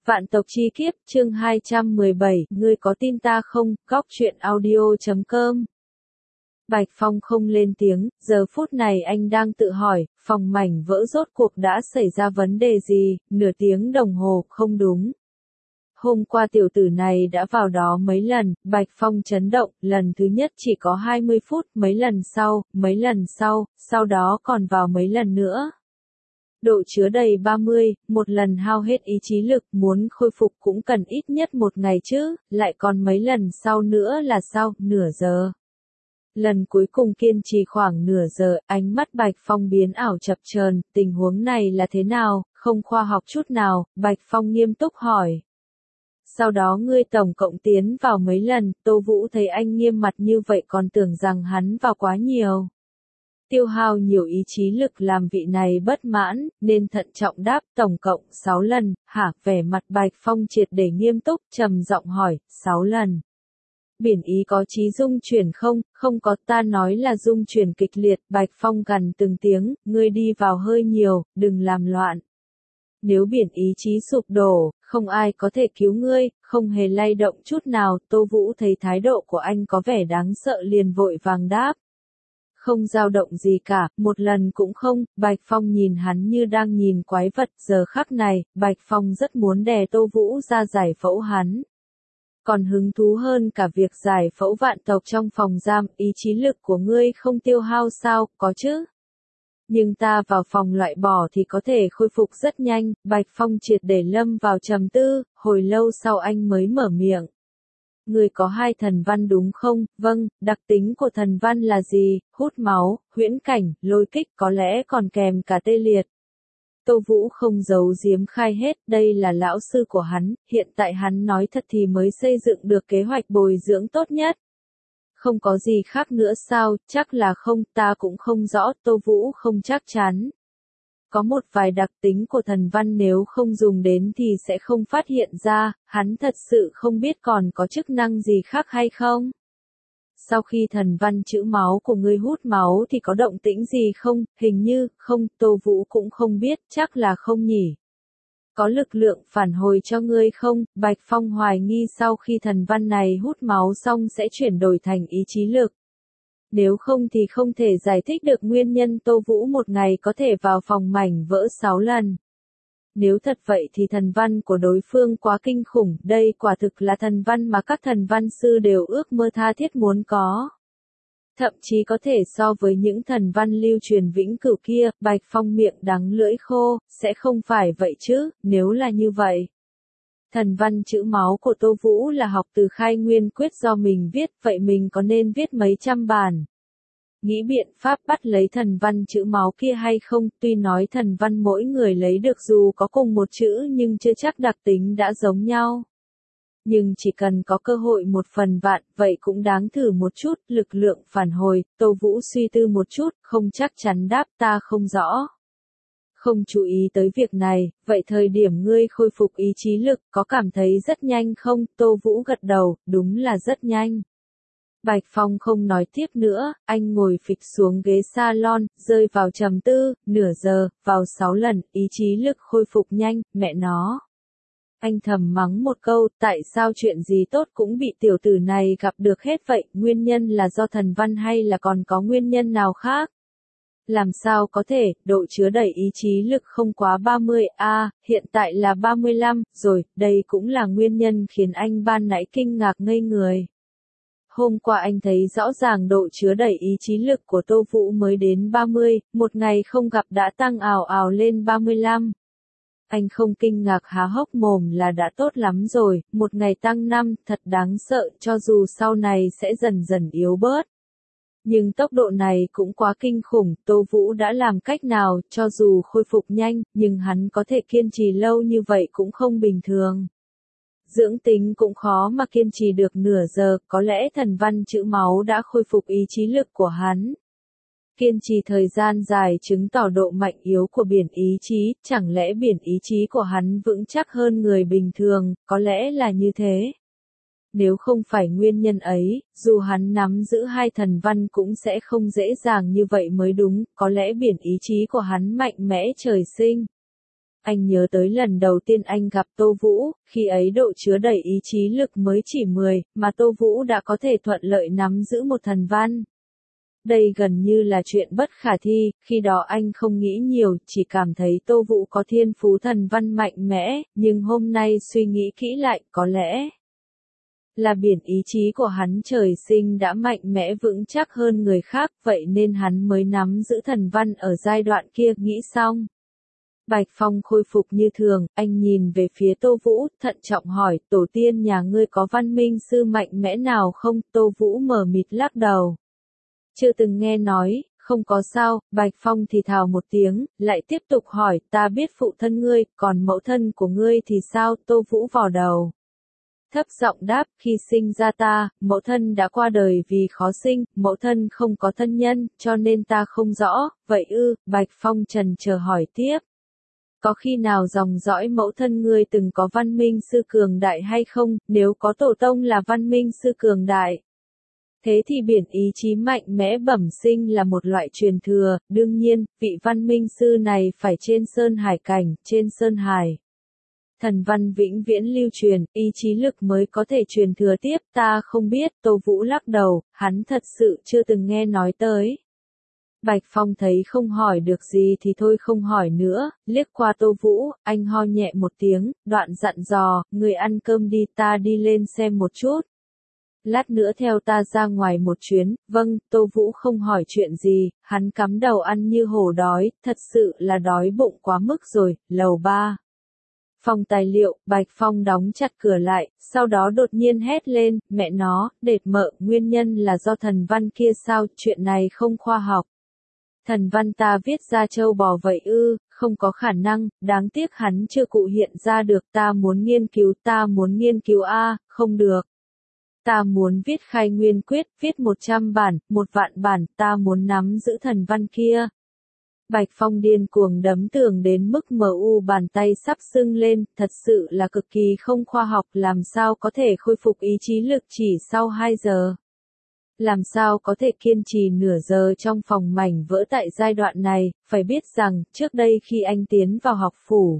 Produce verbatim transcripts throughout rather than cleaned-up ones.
Vạn tộc chi kiếp, chương hai trăm mười bảy, ngươi có tin ta không, góc truyện audio chấm com. Bạch Phong không lên tiếng, giờ phút này anh đang tự hỏi, phòng mảnh vỡ rốt cuộc đã xảy ra vấn đề gì, nửa tiếng đồng hồ, không đúng. Hôm qua tiểu tử này đã vào đó mấy lần, Bạch Phong chấn động, lần thứ nhất chỉ có hai mươi phút, mấy lần sau, mấy lần sau, sau đó còn vào mấy lần nữa. Độ chứa đầy ba mươi, một lần hao hết ý chí lực, muốn khôi phục cũng cần ít nhất một ngày chứ, lại còn mấy lần sau nữa là sau, nửa giờ. Lần cuối cùng kiên trì khoảng nửa giờ, ánh mắt Bạch Phong biến ảo chập chờn, tình huống này là thế nào, không khoa học chút nào, Bạch Phong nghiêm túc hỏi. Sau đó ngươi tổng cộng tiến vào mấy lần, Tô Vũ thấy anh nghiêm mặt như vậy còn tưởng rằng hắn vào quá nhiều. Tiêu hao nhiều ý chí lực làm vị này bất mãn, nên thận trọng đáp tổng cộng sáu lần, hả, vẻ mặt Bạch Phong triệt để nghiêm túc, trầm giọng hỏi, sáu lần. Biển ý có trí dung chuyển không, không có, ta nói là dung chuyển kịch liệt, Bạch Phong gằn từng tiếng, ngươi đi vào hơi nhiều, đừng làm loạn. Nếu biển ý chí sụp đổ, không ai có thể cứu ngươi, không hề lay động chút nào, Tô Vũ thấy thái độ của anh có vẻ đáng sợ liền vội vàng đáp. Không dao động gì cả, một lần cũng không, Bạch Phong nhìn hắn như đang nhìn quái vật, giờ khắc này, Bạch Phong rất muốn đè Tô Vũ ra giải phẫu hắn. Còn hứng thú hơn cả việc giải phẫu vạn tộc trong phòng giam, ý chí lực của ngươi không tiêu hao sao, có chứ? Nhưng ta vào phòng loại bỏ thì có thể khôi phục rất nhanh, Bạch Phong triệt để lâm vào trầm tư, hồi lâu sau anh mới mở miệng. Người có hai thần văn đúng không? Vâng, đặc tính của thần văn là gì? Hút máu, huyễn cảnh, lôi kích, có lẽ còn kèm cả tê liệt. Tô Vũ không giấu giếm khai hết, đây là lão sư của hắn, hiện tại hắn nói thật thì mới xây dựng được kế hoạch bồi dưỡng tốt nhất. Không có gì khác nữa sao, chắc là không, ta cũng không rõ, Tô Vũ không chắc chắn. Có một vài đặc tính của thần văn nếu không dùng đến thì sẽ không phát hiện ra, hắn thật sự không biết còn có chức năng gì khác hay không. Sau khi thần văn chữ máu của ngươi hút máu thì có động tĩnh gì không, hình như, không, Tô Vũ cũng không biết, chắc là không nhỉ. Có lực lượng phản hồi cho ngươi không, Bạch Phong hoài nghi sau khi thần văn này hút máu xong sẽ chuyển đổi thành ý chí lực. Nếu không thì không thể giải thích được nguyên nhân Tô Vũ một ngày có thể vào phòng mảnh vỡ sáu lần. Nếu thật vậy thì thần văn của đối phương quá kinh khủng, đây quả thực là thần văn mà các thần văn sư đều ước mơ tha thiết muốn có. Thậm chí có thể so với những thần văn lưu truyền vĩnh cửu kia, Bạch Phong miệng đắng lưỡi khô, sẽ không phải vậy chứ, nếu là như vậy. Thần văn chữ máu của Tô Vũ là học từ khai nguyên quyết do mình viết, vậy mình có nên viết mấy trăm bản? Nghĩ biện pháp bắt lấy thần văn chữ máu kia hay không, tuy nói thần văn mỗi người lấy được dù có cùng một chữ nhưng chưa chắc đặc tính đã giống nhau. Nhưng chỉ cần có cơ hội một phần vạn, vậy cũng đáng thử một chút, lực lượng phản hồi, Tô Vũ suy tư một chút, không chắc chắn đáp ta không rõ. Không chú ý tới việc này, vậy thời điểm ngươi khôi phục ý chí lực có cảm thấy rất nhanh không, Tô Vũ gật đầu, đúng là rất nhanh. Bạch Phong không nói tiếp nữa, anh ngồi phịch xuống ghế salon, rơi vào trầm tư, nửa giờ, vào sáu lần, ý chí lực khôi phục nhanh, mẹ nó. Anh thầm mắng một câu, tại sao chuyện gì tốt cũng bị tiểu tử này gặp được hết vậy, nguyên nhân là do thần văn hay là còn có nguyên nhân nào khác? Làm sao có thể, độ chứa đẩy ý chí lực không quá ba mươi, a à, hiện tại là ba mươi lăm, rồi, đây cũng là nguyên nhân khiến anh ban nãy kinh ngạc ngây người. Hôm qua anh thấy rõ ràng độ chứa đẩy ý chí lực của Tô Vũ mới đến ba mươi, một ngày không gặp đã tăng ào ào lên ba mươi lăm. Anh không kinh ngạc há hốc mồm là đã tốt lắm rồi, một ngày tăng năm, thật đáng sợ, cho dù sau này sẽ dần dần yếu bớt. Nhưng tốc độ này cũng quá kinh khủng, Tô Vũ đã làm cách nào, cho dù khôi phục nhanh, nhưng hắn có thể kiên trì lâu như vậy cũng không bình thường. Dưỡng tính cũng khó mà kiên trì được nửa giờ, có lẽ thần văn chữ máu đã khôi phục ý chí lực của hắn. Kiên trì thời gian dài chứng tỏ độ mạnh yếu của biển ý chí, chẳng lẽ biển ý chí của hắn vững chắc hơn người bình thường, có lẽ là như thế. Nếu không phải nguyên nhân ấy, dù hắn nắm giữ hai thần văn cũng sẽ không dễ dàng như vậy mới đúng, có lẽ biển ý chí của hắn mạnh mẽ trời sinh. anh nhớ tới lần đầu tiên anh gặp Tô Vũ, khi ấy độ chứa đầy ý chí lực mới chỉ mười, mà Tô Vũ đã có thể thuận lợi nắm giữ một thần văn. Đây gần như là chuyện bất khả thi, khi đó anh không nghĩ nhiều, chỉ cảm thấy Tô Vũ có thiên phú thần văn mạnh mẽ, nhưng hôm nay suy nghĩ kỹ lại, có lẽ là biển ý chí của hắn trời sinh đã mạnh mẽ vững chắc hơn người khác, vậy nên hắn mới nắm giữ thần văn ở giai đoạn kia. Nghĩ xong, Bạch Phong khôi phục như thường, anh nhìn về phía Tô Vũ, thận trọng hỏi, tổ tiên nhà ngươi có văn minh sư mạnh mẽ nào không? Tô Vũ mờ mịt lắc đầu. Chưa từng nghe nói, không có sao. Bạch Phong thì thào một tiếng, lại tiếp tục hỏi, ta biết phụ thân ngươi, còn mẫu thân của ngươi thì sao? Tô Vũ vò đầu, thấp giọng đáp, khi sinh ra ta, mẫu thân đã qua đời vì khó sinh, mẫu thân không có thân nhân, cho nên ta không rõ. Vậy ư? Bạch Phong trần chờ hỏi tiếp. Có khi nào dòng dõi mẫu thân ngươi từng có văn minh sư cường đại hay không? Nếu có tổ tông là văn minh sư cường đại, thế thì biển ý chí mạnh mẽ bẩm sinh là một loại truyền thừa. Đương nhiên, vị văn minh sư này phải trên sơn hải cảnh, trên sơn hải thần văn vĩnh viễn lưu truyền, ý chí lực mới có thể truyền thừa tiếp. Ta không biết. Tô Vũ lắc đầu, hắn thật sự chưa từng nghe nói tới. Bạch Phong thấy không hỏi được gì thì thôi không hỏi nữa, liếc qua Tô Vũ, anh ho nhẹ một tiếng, đoạn dặn dò, người ăn cơm đi, ta đi lên xem một chút. Lát nữa theo ta ra ngoài một chuyến. Vâng. Tô Vũ không hỏi chuyện gì, hắn cắm đầu ăn như hổ đói, thật sự là đói bụng quá mức rồi. Lầu ba. Phòng tài liệu. Bạch Phong đóng chặt cửa lại, sau đó đột nhiên hét lên, mẹ nó, đệt mợ, nguyên nhân là do thần văn kia sao? Chuyện này không khoa học. Thần văn ta viết ra châu bò vậy ư? Không có khả năng, đáng tiếc hắn chưa cụ hiện ra được. Ta muốn nghiên cứu, ta muốn nghiên cứu a, không được. Ta muốn viết khai nguyên quyết, viết một trăm bản, một vạn bản, ta muốn nắm giữ thần văn kia. Bạch Phong điên cuồng đấm tường đến mức mờ u bàn tay sắp sưng lên, thật sự là cực kỳ không khoa học, làm sao có thể khôi phục ý chí lực chỉ sau hai giờ. Làm sao có thể kiên trì nửa giờ trong phòng mảnh vỡ tại giai đoạn này? Phải biết rằng, trước đây khi anh tiến vào học phủ,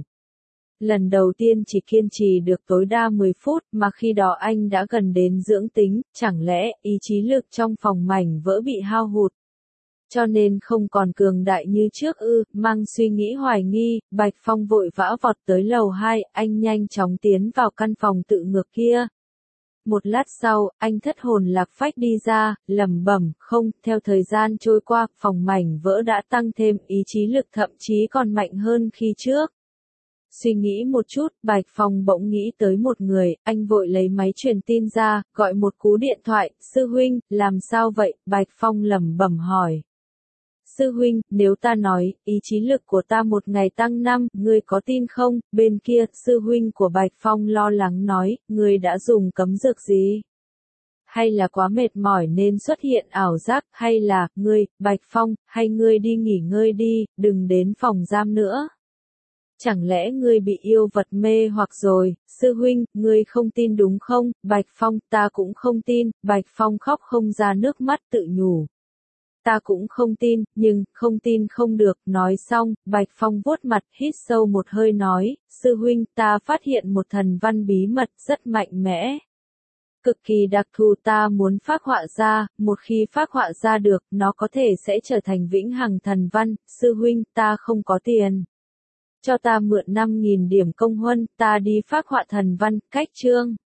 lần đầu tiên chỉ kiên trì được tối đa mười phút, mà khi đó anh đã gần đến dưỡng tính, chẳng lẽ ý chí lực trong phòng mảnh vỡ bị hao hụt, cho nên không còn cường đại như trước ư? Mang suy nghĩ hoài nghi, Bạch Phong vội vã vọt tới lầu hai, anh nhanh chóng tiến vào căn phòng tự ngược kia. Một lát sau, anh thất hồn lạc phách đi ra, lẩm bẩm, không. Theo thời gian trôi qua, phòng mảnh vỡ đã tăng thêm ý chí lực, thậm chí còn mạnh hơn khi trước. Suy nghĩ một chút, Bạch Phong bỗng nghĩ tới một người, anh vội lấy máy truyền tin ra, gọi một cú điện thoại. Sư huynh, làm sao vậy? Bạch Phong lẩm bẩm hỏi. Sư huynh, nếu ta nói, ý chí lực của ta một ngày tăng năm, ngươi có tin không? Bên kia, sư huynh của Bạch Phong lo lắng nói, ngươi đã dùng cấm dược gì? Hay là quá mệt mỏi nên xuất hiện ảo giác, hay là, ngươi, Bạch Phong, hay ngươi đi nghỉ ngơi đi, đừng đến phòng giam nữa. Chẳng lẽ ngươi bị yêu vật mê hoặc rồi? Sư huynh, ngươi không tin đúng không? Bạch Phong, ta cũng không tin. Bạch Phong khóc không ra nước mắt tự nhủ. Ta cũng không tin, nhưng, không tin không được. Nói xong, Bạch Phong vuốt mặt, hít sâu một hơi nói, sư huynh, ta phát hiện một thần văn bí mật rất mạnh mẽ. Cực kỳ đặc thù, ta muốn phác họa ra, một khi phác họa ra được, nó có thể sẽ trở thành vĩnh hằng thần văn. Sư huynh, ta không có tiền. Cho ta mượn năm nghìn điểm công huân, ta đi phác họa thần văn. Cách chương